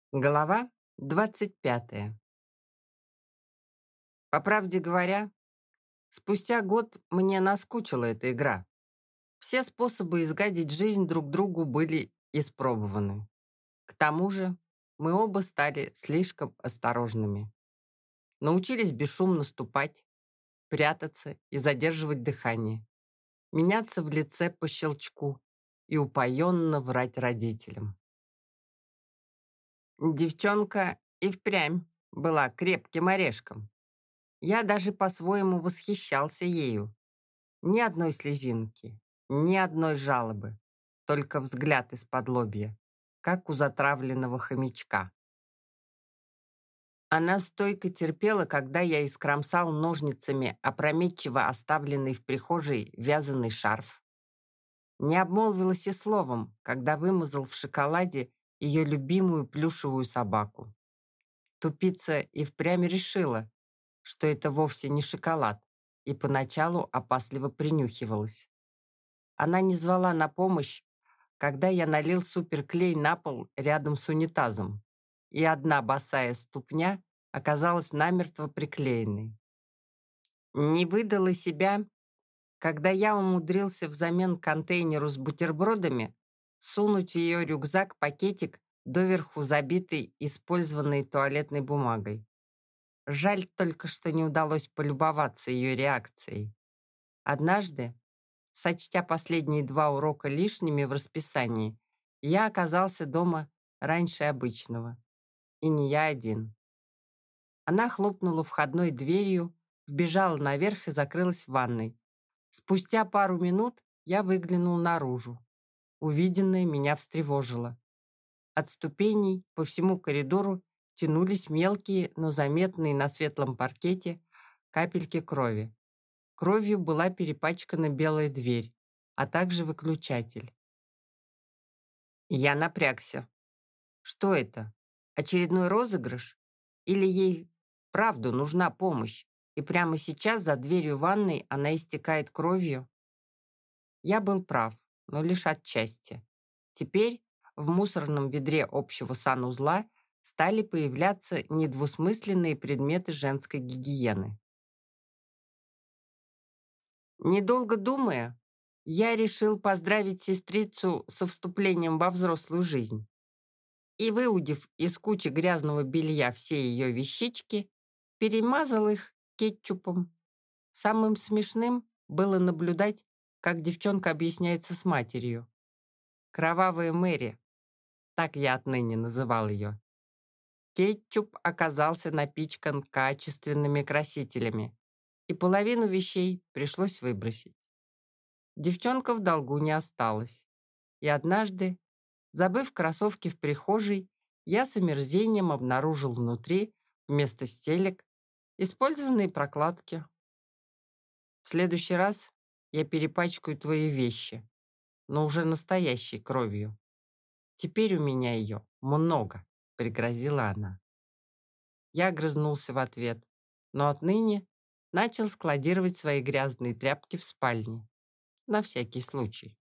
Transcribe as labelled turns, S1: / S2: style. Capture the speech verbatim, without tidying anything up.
S1: Глава двадцать пятая. По правде говоря, спустя год мне наскучила эта игра. Все способы изгадить жизнь друг другу были испробованы. К тому же мы оба стали слишком осторожными. Научились бесшумно ступать, прятаться и задерживать дыхание, меняться в лице по щелчку и упоенно врать родителям. Девчонка и впрямь была крепким орешком. Я даже по-своему восхищался ею. Ни одной слезинки, ни одной жалобы, только взгляд из-под лобья, как у затравленного хомячка. Она стойко терпела, когда я искромсал ножницами опрометчиво оставленный в прихожей вязаный шарф. Не обмолвилась и словом, когда вымазал в шоколаде ее любимую плюшевую собаку. Тупица и впрямь решила, что это вовсе не шоколад, и поначалу опасливо принюхивалась. Она не звала на помощь, когда я налил суперклей на пол рядом с унитазом, и одна босая ступня оказалась намертво приклеенной. Не выдала себя, когда я умудрился взамен контейнеру с бутербродами сунуть в ее рюкзак пакетик, доверху забитый использованной туалетной бумагой. Жаль только, что не удалось полюбоваться ее реакцией. Однажды, сочтя последние два урока лишними в расписании, я оказался дома раньше обычного. И не я один. Она хлопнула входной дверью, вбежала наверх и закрылась в ванной. Спустя пару минут я выглянул наружу. Увиденное меня встревожило. От ступеней по всему коридору тянулись мелкие, но заметные на светлом паркете капельки крови. Кровью была перепачкана белая дверь, а также выключатель. Я напрягся. Что это? Очередной розыгрыш? Или ей правду нужна помощь, и прямо сейчас за дверью ванной она истекает кровью? Я был прав, но лишь отчасти. Теперь в мусорном ведре общего санузла стали появляться недвусмысленные предметы женской гигиены. Недолго думая, я решил поздравить сестрицу со вступлением во взрослую жизнь. И, выудив из кучи грязного белья все ее вещички, перемазал их кетчупом. Самым смешным было наблюдать, как девчонка объясняется с матерью. Кровавая Мэри, так я отныне называл ее. Кетчуп оказался напичкан качественными красителями, и половину вещей пришлось выбросить. Девчонка в долгу не осталась. И однажды, забыв кроссовки в прихожей, я с омерзением обнаружил внутри, вместо стелек, использованные прокладки. В следующий раз я перепачкаю твои вещи, но уже настоящей кровью. Теперь у меня ее много, пригрозила она. Я огрызнулся в ответ, но отныне начал складировать свои грязные тряпки в спальне, на всякий случай.